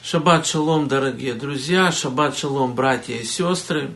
Шаббат шалом, дорогие друзья, шаббат шалом, братья и сестры.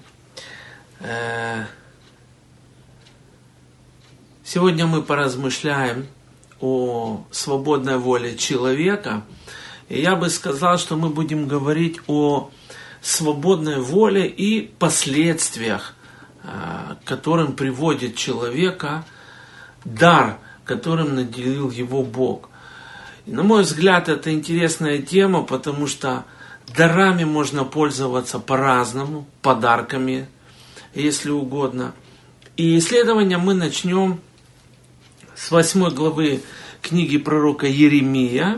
Сегодня мы поразмышляем о свободной воле человека. И я бы сказал, что мы будем говорить о свободной воле и последствиях, к которым приводит человека дар, которым наделил его Бог. И, на мой взгляд, это интересная тема, потому что дарами можно пользоваться по-разному, подарками, если угодно. И исследование мы начнем с 8 главы книги пророка Иеремия,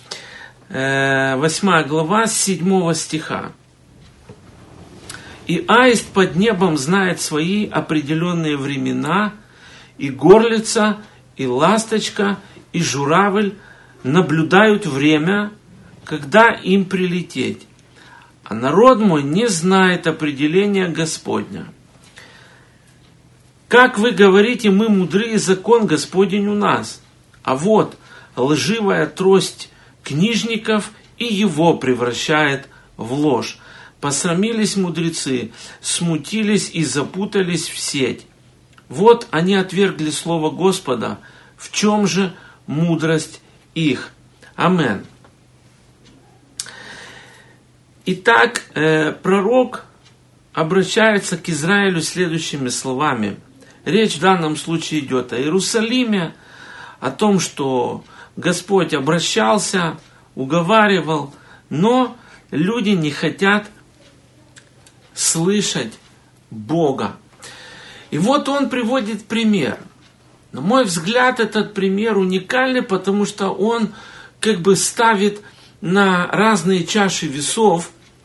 8 глава с 7 стиха. «И аист под небом знает свои определенные времена, и горлица, и ласточка, и журавль наблюдают время, когда им прилететь. А народ мой не знает определения Господня. Как вы говорите, мы мудры, и закон Господень у нас. А вот лживая трость книжников и его превращает в ложь. Посрамились мудрецы, смутились и запутались в сеть. Вот они отвергли слово Господа. В чем же мудрость их?» Амен. Итак, пророк обращается к Израилю следующими словами. Речь в данном случае идет о Иерусалиме, о том, что Господь обращался, уговаривал, но люди не хотят слышать Бога. И вот он приводит пример. На мой взгляд, этот пример уникальный, потому что он как бы ставит на разные чаши весов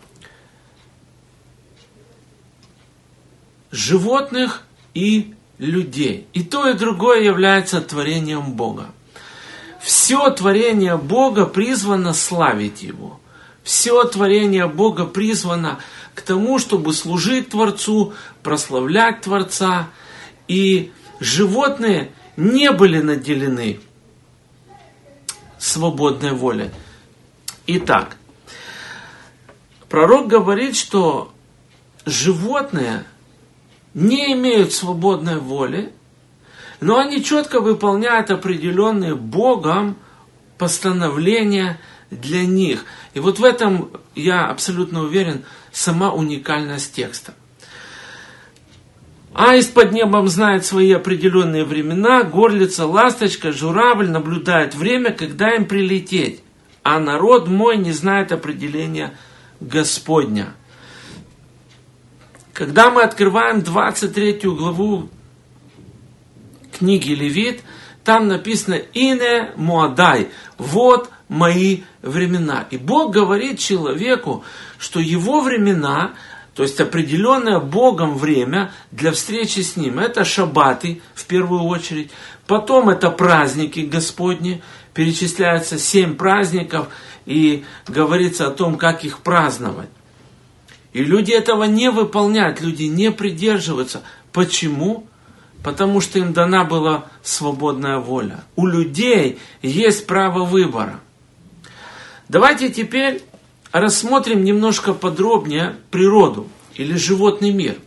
животных и людей. И то, и другое является творением Бога. Все творение Бога призвано славить Его. Все творение Бога призвано к тому, чтобы служить Творцу, прославлять Творца. И животные не были наделены свободной волей. Итак, пророк говорит, что животные не имеют свободной воли, но они четко выполняют определенные Богом постановления для них. И вот в этом, я абсолютно уверен, сама уникальность текста. Аист под небом знает свои определенные времена, горлица, ласточка, журавль наблюдают время, когда им прилететь, а народ мой не знает определения Господня. Когда мы открываем 23 главу книги Левит, там написано «Ине Моадай», «Вот мои времена». И Бог говорит человеку, что его времена, то есть определенное Богом время для встречи с Ним. Это шаббаты в первую очередь. Потом это праздники Господни. Перечисляются 7 праздников и говорится о том, как их праздновать. И люди этого не выполняют, люди не придерживаются. Почему? Потому что им дана была свободная воля. У людей есть право выбора. Давайте теперь рассмотрим немножко подробнее природу или животный мир.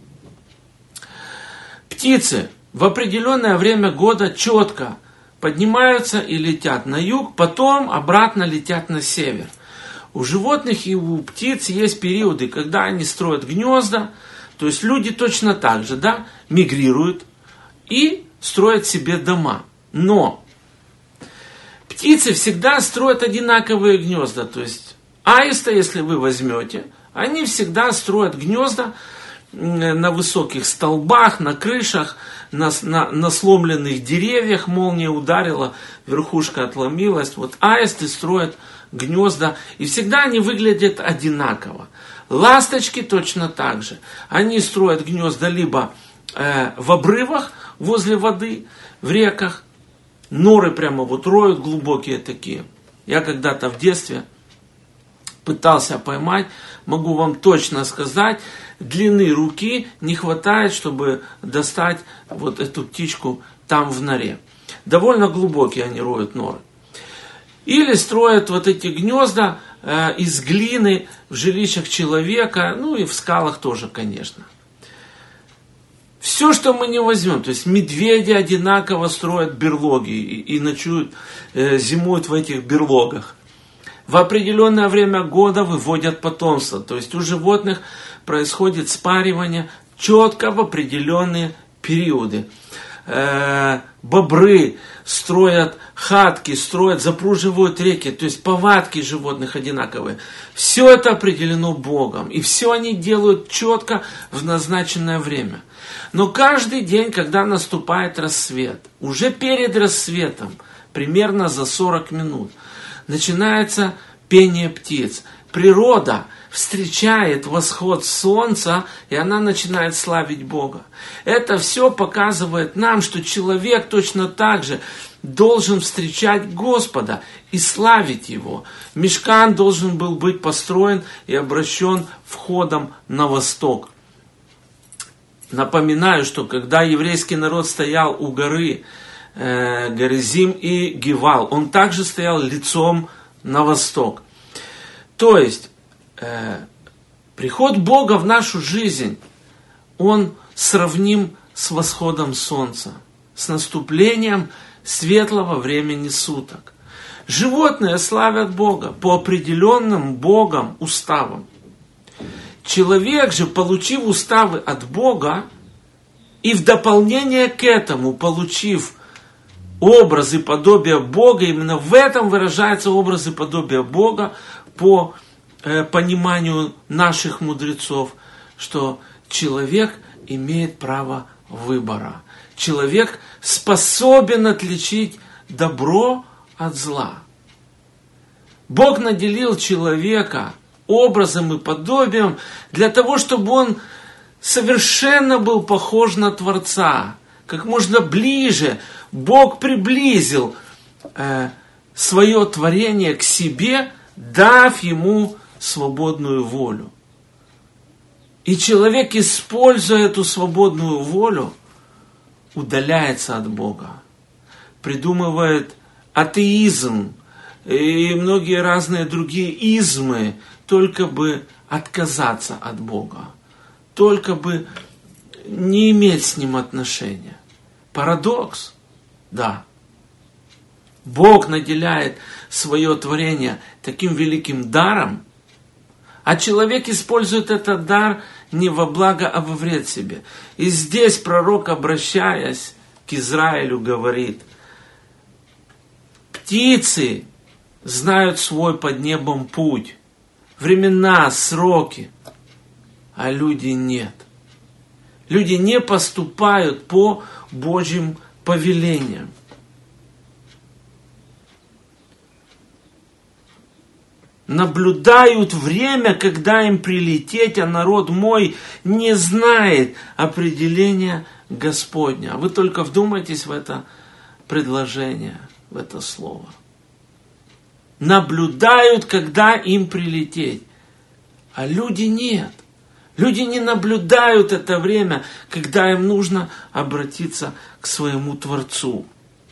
Птицы в определенное время года четко поднимаются и летят на юг, потом обратно летят на север. У животных и у птиц есть периоды, когда они строят гнезда, то есть люди точно так же, мигрируют и строят себе дома. Но птицы всегда строят одинаковые гнезда, то есть аиста, если вы возьмете, они всегда строят гнезда на высоких столбах, на крышах, на сломленных деревьях, молния ударила, верхушка отломилась. Вот аисты строят гнезда, и всегда они выглядят одинаково. Ласточки точно так же. Они строят гнезда либо в обрывах, возле воды, в реках. Норы прямо вот роют глубокие такие. Я когда-то в детстве пытался поймать, могу вам точно сказать, длины руки не хватает, чтобы достать вот эту птичку там в норе. Довольно глубокие они роют норы. Или строят вот эти гнезда из глины в жилищах человека, ну и в скалах тоже, конечно. Все, что мы не возьмем, то есть медведи одинаково строят берлоги и ночуют, зимуют в этих берлогах. В определенное время года выводят потомство, то есть у животных происходит спаривание четко в определенные периоды. Бобры строят хатки, запруживают реки, то есть повадки животных одинаковые. Все это определено Богом, и все они делают четко в назначенное время. Но каждый день, когда наступает рассвет, уже перед рассветом, примерно за 40 минут, начинается пение птиц. Природа встречает восход солнца, и она начинает славить Бога. Это все показывает нам, что человек точно так же должен встречать Господа и славить Его. Мишкан должен был быть построен и обращен входом на восток. Напоминаю, что когда еврейский народ стоял у горы Горизим и Гивал, он также стоял лицом на восток. То есть, приход Бога в нашу жизнь, он сравним с восходом солнца, с наступлением светлого времени суток. Животные славят Бога по определенным Богом уставам. Человек же, получив уставы от Бога, и в дополнение к этому, получив образ и подобие Бога, именно в этом выражается образ и подобие Бога по пониманию наших мудрецов, что человек имеет право выбора. Человек способен отличить добро от зла. Бог наделил человека образом и подобием для того, чтобы он совершенно был похож на Творца. Как можно ближе Бог приблизил свое творение к себе, дав ему свободную волю. И человек, используя эту свободную волю, удаляется от Бога, придумывает атеизм и многие разные другие измы, только бы отказаться от Бога, только бы не иметь с Ним отношения. Парадокс, да. Бог наделяет свое творение таким великим даром, а человек использует этот дар не во благо, а во вред себе. И здесь пророк, обращаясь к Израилю, говорит: птицы знают свой под небом путь, времена, сроки, а люди нет. Люди не поступают по Божьим повелениям. Наблюдают время, когда им прилететь, а народ мой не знает определения Господня. Вы только вдумайтесь в это предложение, в это слово. Наблюдают, когда им прилететь, а люди нет. Люди не наблюдают это время, когда им нужно обратиться к своему Творцу.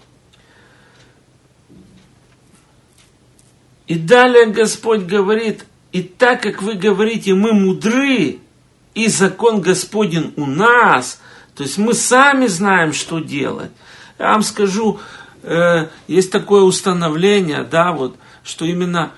И далее Господь говорит: и так как вы говорите, мы мудры, и закон Господень у нас, то есть мы сами знаем, что делать. Я вам скажу, есть такое установление, да, вот, что именно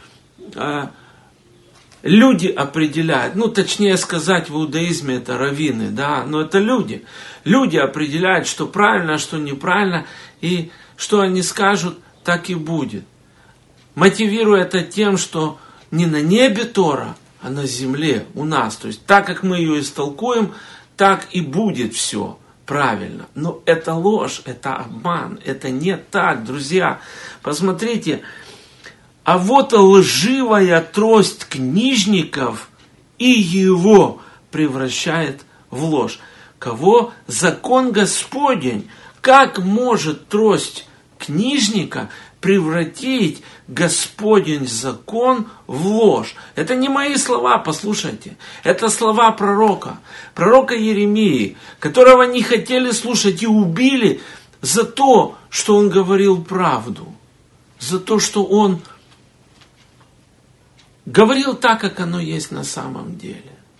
люди определяют, ну, точнее сказать, в иудаизме это раввины, да, но это люди. Люди определяют, что правильно, а что неправильно, и что они скажут, так и будет. Мотивируя это тем, что не на небе Тора, а на земле у нас. То есть так, как мы ее истолкуем, так и будет все правильно. Но это ложь, это обман, это не так, друзья. Посмотрите, а вот лживая трость книжников и его превращает в ложь. Кого? Закон Господень. Как может трость книжника превратить Господень закон в ложь? Это не мои слова, послушайте. Это слова пророка Иеремии, которого не хотели слушать и убили за то, что он говорил правду, за то, что он говорил так, как оно есть на самом деле.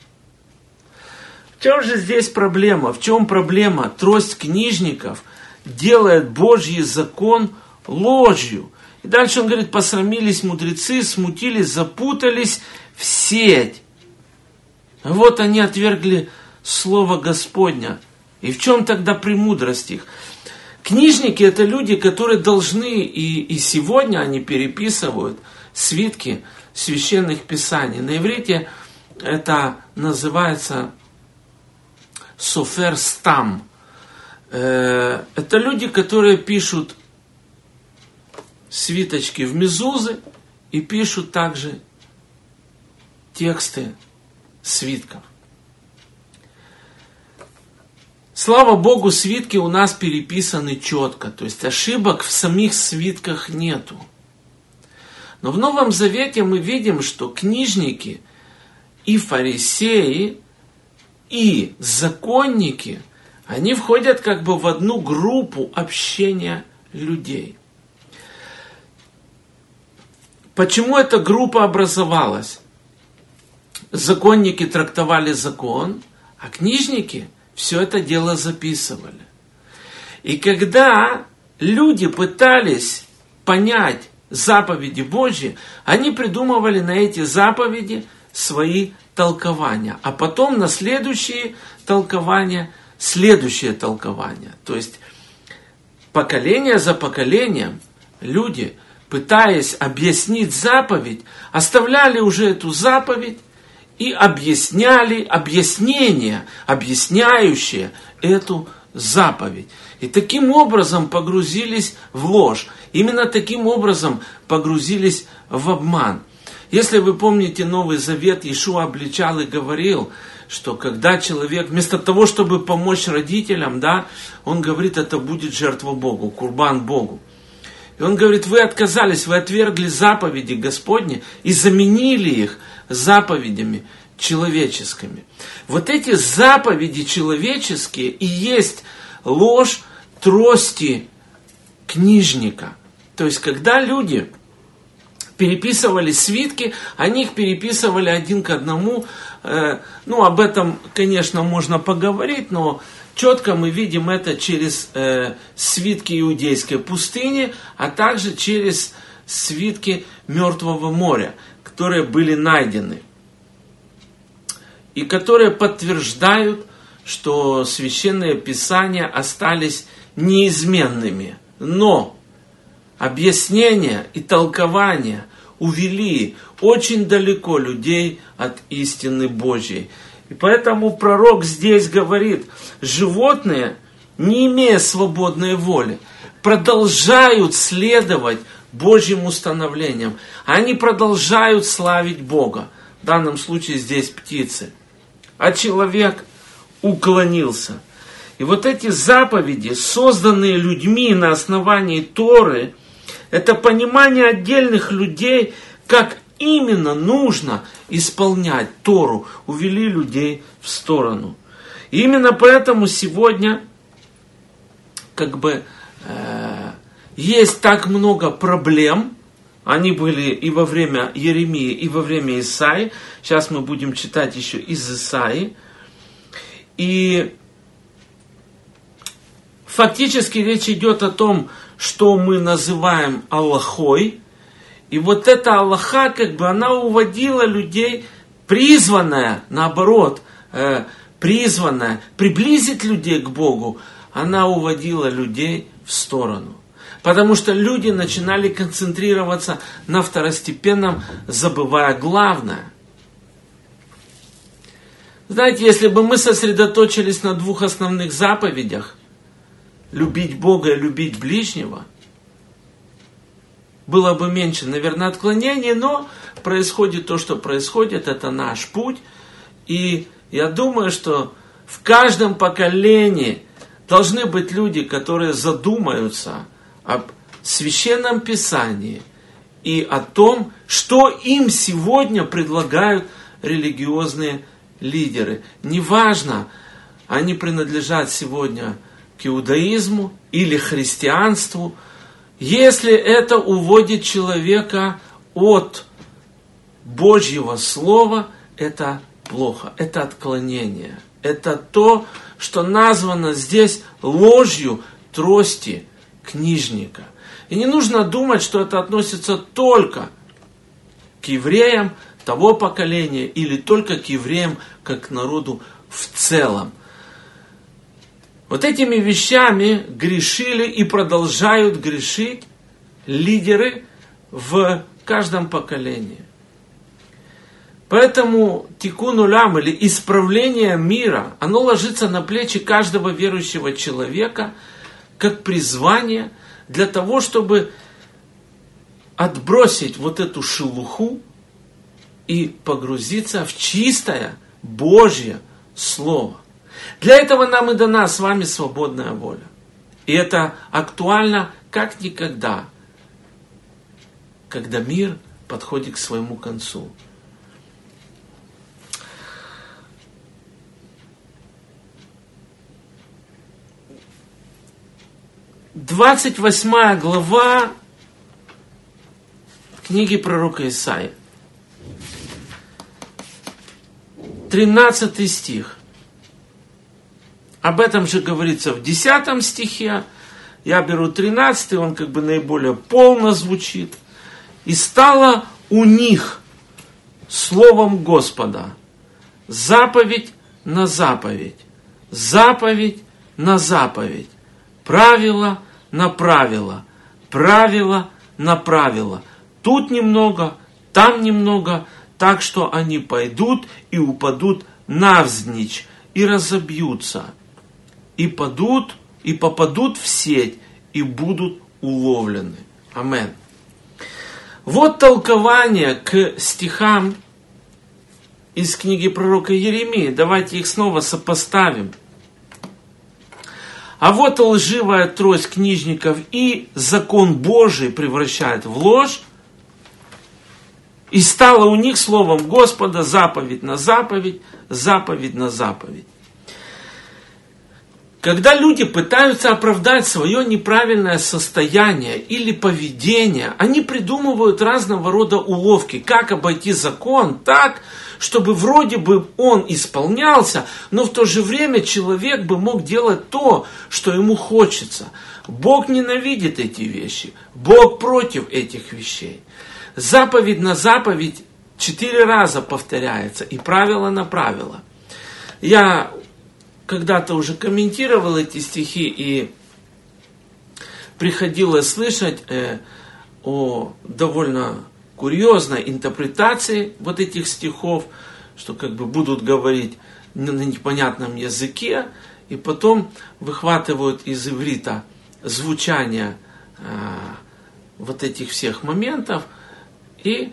В чем же здесь проблема? В чем проблема? Трость книжников делает Божий закон ложью. И дальше он говорит, посрамились мудрецы, смутились, запутались в сеть. Вот они отвергли слово Господня. И в чем тогда премудрость их? Книжники – это люди, которые должны, и сегодня они переписывают свитки священных писаний. На иврите это называется софер стам. Это люди, которые пишут свиточки в мезузы и пишут также тексты свитков. Слава Богу, свитки у нас переписаны четко, то есть ошибок в самих свитках нету. Но в Новом Завете мы видим, что книжники и фарисеи, и законники, они входят как бы в одну группу общения людей. Почему эта группа образовалась? Законники трактовали закон, а книжники все это дело записывали. И когда люди пытались понять заповеди Божьи, они придумывали на эти заповеди свои толкования, а потом на следующие толкования следующее толкование. То есть поколение за поколением люди, пытаясь объяснить заповедь, оставляли уже эту заповедь и объясняли объяснение, объясняющее эту заповедь. И таким образом погрузились в ложь. Именно таким образом погрузились в обман. Если вы помните Новый Завет, Иешуа обличал и говорил, что когда человек, вместо того, чтобы помочь родителям, да, он говорит, это будет жертва Богу, курбан Богу. И он говорит, вы отказались, вы отвергли заповеди Господни и заменили их заповедями человеческими. Вот эти заповеди человеческие и есть ложь трости книжника. То есть, когда люди переписывали свитки, они их переписывали один к одному. Об этом, конечно, можно поговорить, но четко мы видим это через свитки Иудейской пустыни, а также через свитки Мертвого моря, которые были найдены. И которые подтверждают, что священные писания остались неизменными. Но объяснения и толкования увели очень далеко людей от истины Божьей. И поэтому пророк здесь говорит, животные, не имея свободной воли, продолжают следовать Божьим установлениям. Они продолжают славить Бога. В данном случае здесь птицы. А человек уклонился. И вот эти заповеди, созданные людьми на основании Торы, это понимание отдельных людей, как именно нужно исполнять Тору, увели людей в сторону. И именно поэтому сегодня есть так много проблем. Они были и во время Иеремии, и во время Исаии. Сейчас мы будем читать еще из Исаии. И фактически речь идет о том, что мы называем Аллахой. И вот эта Аллаха, она уводила людей, призванная, наоборот, призванная приблизить людей к Богу, она уводила людей в сторону. Потому что люди начинали концентрироваться на второстепенном, забывая главное. Знаете, если бы мы сосредоточились на двух основных заповедях, любить Бога и любить ближнего, было бы меньше, наверное, отклонений, но происходит то, что происходит, это наш путь. И я думаю, что в каждом поколении должны быть люди, которые задумаются об Священном Писании и о том, что им сегодня предлагают религиозные лидеры. Неважно, они принадлежат сегодня к иудаизму или христианству, если это уводит человека от Божьего Слова – это плохо, это отклонение. Это то, что названо здесь ложью трости книжника. И не нужно думать, что это относится только к евреям того поколения или только к евреям как к народу в целом. Вот этими вещами грешили и продолжают грешить лидеры в каждом поколении. Поэтому тикун улам или исправление мира, оно ложится на плечи каждого верующего человека как призвание для того, чтобы отбросить вот эту шелуху и погрузиться в чистое Божье Слово. Для этого нам и дана с вами свободная воля. И это актуально как никогда, когда мир подходит к своему концу. Двадцать 28 глава книги пророка Исаии. 13 стих. Об этом же говорится в 10 стихе. Я беру 13, он как бы наиболее полно звучит. «И стало у них словом Господа заповедь на заповедь, заповедь на заповедь, правило на правило, правило на правило. Тут немного, там немного, так что они пойдут и упадут навзничь и разобьются, и попадут в сеть, и будут уловлены». Амен. Вот толкование к стихам из книги пророка Иеремии. Давайте их снова сопоставим. «А вот лживая трость книжников и закон Божий превращает в ложь, и стало у них словом Господа заповедь на заповедь, заповедь на заповедь». Когда люди пытаются оправдать свое неправильное состояние или поведение, они придумывают разного рода уловки, как обойти закон так, чтобы вроде бы он исполнялся, но в то же время человек бы мог делать то, что ему хочется. Бог ненавидит эти вещи, Бог против этих вещей. Заповедь на заповедь 4 раза повторяется, и правило на правило. Я когда-то уже комментировал эти стихи, и приходилось слышать о довольно курьезной интерпретации вот этих стихов, что как бы будут говорить на непонятном языке, и потом выхватывают из иврита звучание вот этих всех моментов, и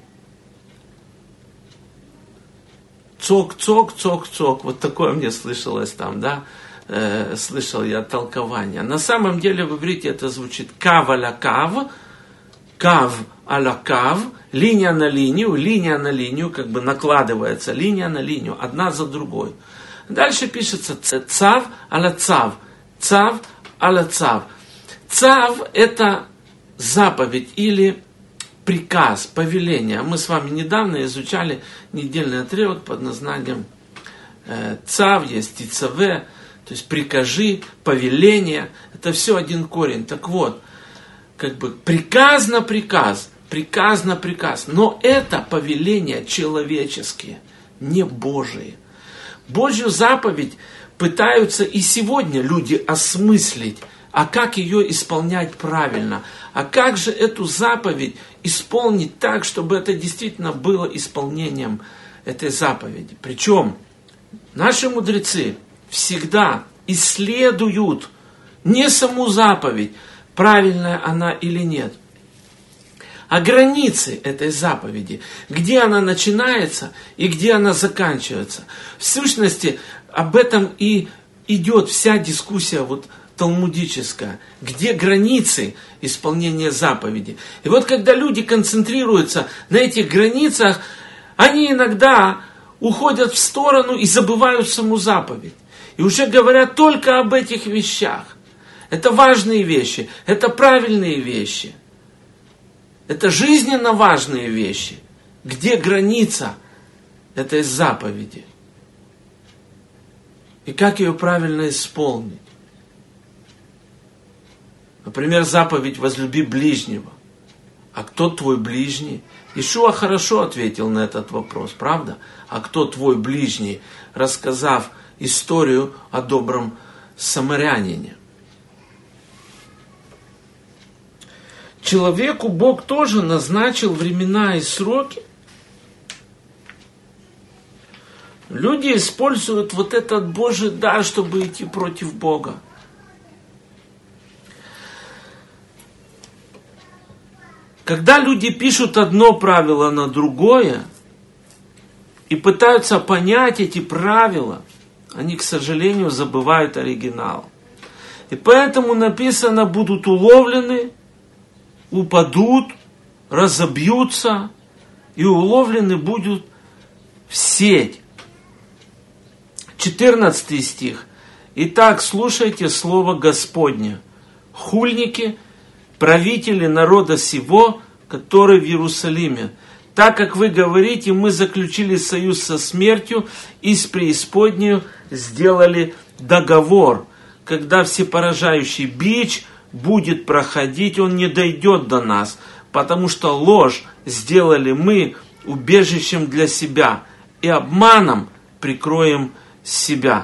цок, вот такое мне слышалось там, да, слышал я толкование. На самом деле в иврите это звучит кав аля кав, кав аля кав, линия на линию, как бы накладывается линия на линию, одна за другой. Дальше пишется цав аля цав, цав аля цав. Цав это заповедь или приказ, повеление. Мы с вами недавно изучали недельный отрывок под названием цав, есть тицаве, то есть прикажи, повеление. Это все один корень. Так вот, как бы приказ на приказ, приказ на приказ. Но это повеления человеческие, не Божие. Божью заповедь пытаются и сегодня люди осмыслить, а как ее исполнять правильно, а как же эту заповедь исполнить так, чтобы это действительно было исполнением этой заповеди. Причем наши мудрецы всегда исследуют не саму заповедь, правильная она или нет, а границы этой заповеди, где она начинается и где она заканчивается. В сущности, об этом и идет вся дискуссия вот талмудическая, где границы исполнения заповеди. И вот когда люди концентрируются на этих границах, они иногда уходят в сторону и забывают саму заповедь. И уже говорят только об этих вещах. Это важные вещи, это правильные вещи. Это жизненно важные вещи. где граница этой заповеди и как ее правильно исполнить. Например, заповедь «возлюби ближнего». А кто твой ближний? Иешуа хорошо ответил на этот вопрос, правда? А кто твой ближний, рассказав историю о добром самарянине. Человеку Бог тоже назначил времена и сроки. Люди используют вот этот Божий дар, чтобы идти против Бога. Когда люди пишут одно правило на другое и пытаются понять эти правила, они, к сожалению, забывают оригинал. И поэтому написано: будут уловлены, упадут, разобьются, и уловлены будут в сеть. 14 стих. Итак, слушайте слово Господне. Хульники, правители народа сего, который в Иерусалиме. Так как вы говорите, мы заключили союз со смертью и с преисподнею сделали договор. Когда всепоражающий бич будет проходить, он не дойдет до нас, потому что ложь сделали мы убежищем для себя и обманом прикроем себя.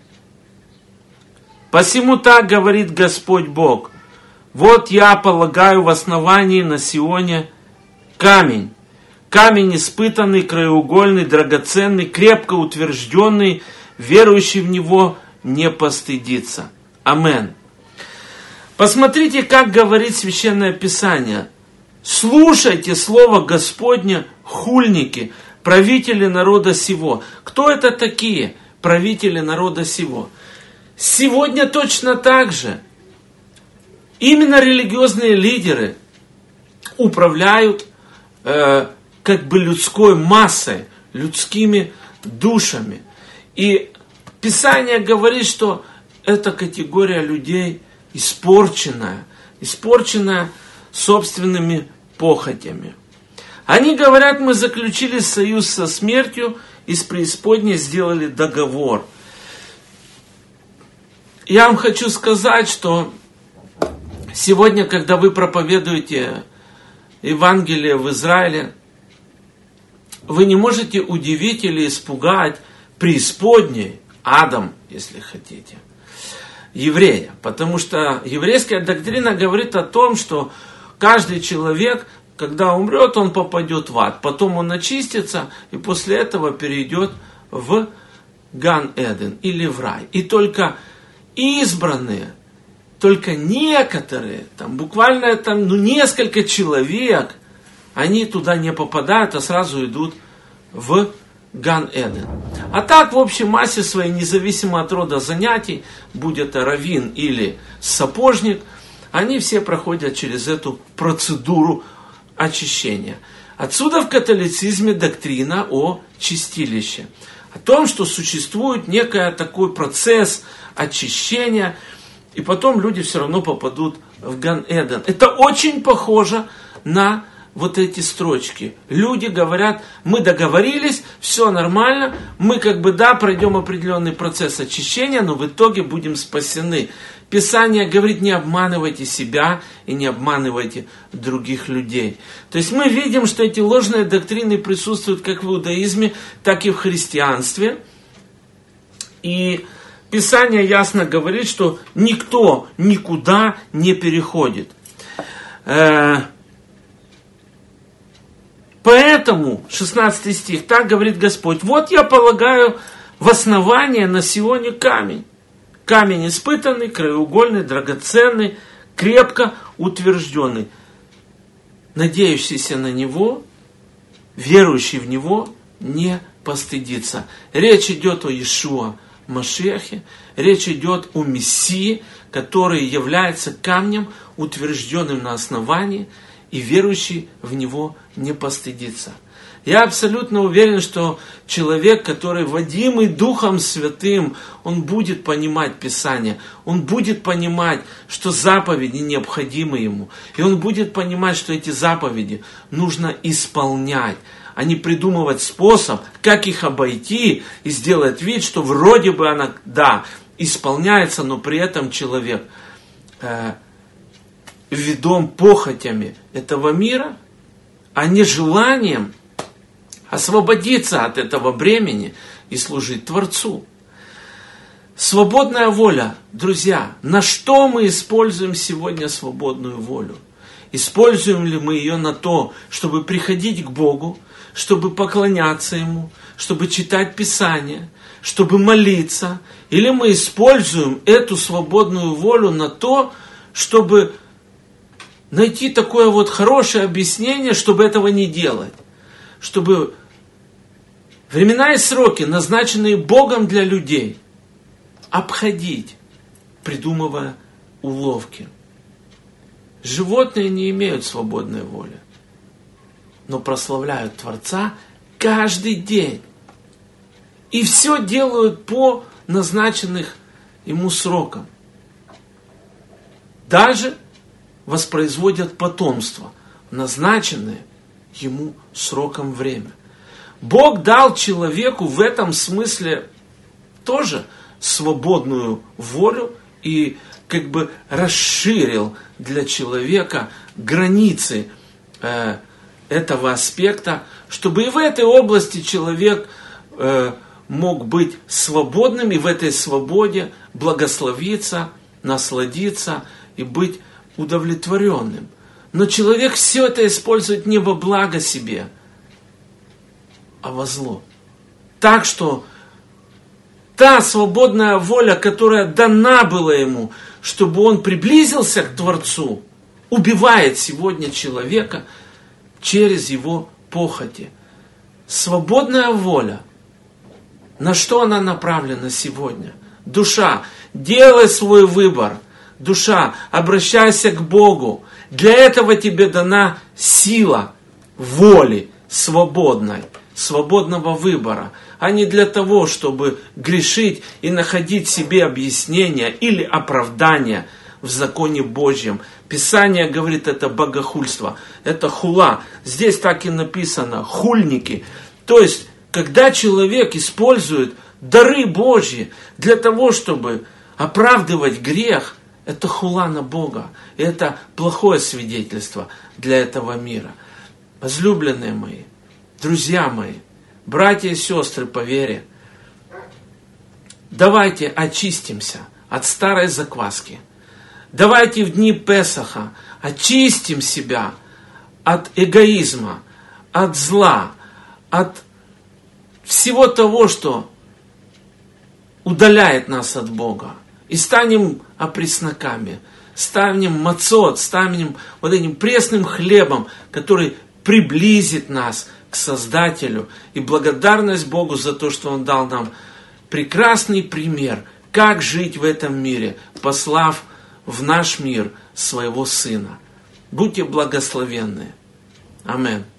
Посему так говорит Господь Бог: вот я полагаю в основании на Сионе камень, камень испытанный, краеугольный, драгоценный, крепко утвержденный, верующий в него не постыдится. Амен. Посмотрите, как говорит Священное Писание. Слушайте слово Господне, хульники, правители народа сего. Кто это такие правители народа сего? Сегодня точно так же. Именно религиозные лидеры управляют как бы людской массой, людскими душами. И Писание говорит, что эта категория людей испорченная собственными похотями. Они говорят: мы заключили союз со смертью и с преисподней сделали договор. Я вам хочу сказать, что сегодня, когда вы проповедуете Евангелие в Израиле, вы не можете удивить или испугать преисподней, адом, если хотите, еврея. Потому что еврейская доктрина говорит о том, что каждый человек, когда умрет, он попадет в ад. Потом он очистится и после этого перейдет в Ган-Эден или в рай. И только избранные, только некоторые, там буквально несколько человек, они туда не попадают, а сразу идут в Ган-Эден. А так, в общей массе своей, независимо от рода занятий, будь это раввин или сапожник, они все проходят через эту процедуру очищения. Отсюда в католицизме доктрина о чистилище. О том, что существует некий такой процесс очищения, и потом люди все равно попадут в Ган-Эден. Это очень похоже на вот эти строчки. Люди говорят: мы договорились, все нормально, мы пройдем определенный процесс очищения, но в итоге будем спасены. Писание говорит: не обманывайте себя и не обманывайте других людей. То есть мы видим, что эти ложные доктрины присутствуют как в иудаизме, так и в христианстве. И Писание ясно говорит, что никто никуда не переходит. Поэтому, 16 стих, так говорит Господь: вот я полагаю в основание на Сионе камень. Камень испытанный, краеугольный, драгоценный, крепко утвержденный. Надеющийся на него, верующий в него, не постыдится. Речь идет о Иешуа Машиахе, речь идет о Мессии, который является камнем, утвержденным на основании, и верующий в него не постыдится. Я абсолютно уверен, что человек, который водимый Духом Святым, он будет понимать Писание, он будет понимать, что заповеди необходимы ему, и он будет понимать, что эти заповеди нужно исполнять, а не придумывать способ, как их обойти и сделать вид, что вроде бы она, да, исполняется, но при этом человек ведом похотями этого мира, а не желанием освободиться от этого бремени и служить Творцу. Свободная воля, друзья, на что мы используем сегодня свободную волю? Используем ли мы ее на то, чтобы приходить к Богу, чтобы поклоняться Ему, чтобы читать Писание, чтобы молиться? Или мы используем эту свободную волю на то, чтобы найти такое вот хорошее объяснение, чтобы этого не делать? Чтобы времена и сроки, назначенные Богом для людей, обходить, придумывая уловки. Животные не имеют свободной воли, но прославляют Творца каждый день. И все делают по назначенных ему срокам. Даже воспроизводят потомство, назначенное ему сроком время. Бог дал человеку в этом смысле тоже свободную волю и как бы расширил для человека границы этого аспекта, чтобы и в этой области человек мог быть свободным и в этой свободе благословиться, насладиться и быть удовлетворенным. Но человек все это использует не во благо себе, а во зло. Так что та свободная воля, которая дана была ему, чтобы он приблизился к Творцу, убивает сегодня человека через его похоти. Свободная воля, на что она направлена сегодня? Душа, делай свой выбор. Душа, обращайся к Богу. Для этого тебе дана сила воли свободной, свободного выбора, а не для того, чтобы грешить и находить себе объяснения или оправдания в законе Божьем. Писание говорит, это богохульство, это хула. Здесь так и написано, хульники. То есть, когда человек использует дары Божьи для того, чтобы оправдывать грех, это хула на Бога. И это плохое свидетельство для этого мира. Возлюбленные мои, друзья мои, братья и сестры по вере, давайте очистимся от старой закваски. Давайте в дни Песаха очистим себя от эгоизма, от зла, от всего того, что удаляет нас от Бога. И станем опресноками, станем мацот, станем вот этим пресным хлебом, который приблизит нас к Создателю. И благодарность Богу за то, что Он дал нам прекрасный пример, как жить в этом мире, послав в наш мир своего Сына. Будьте благословенны. Аминь.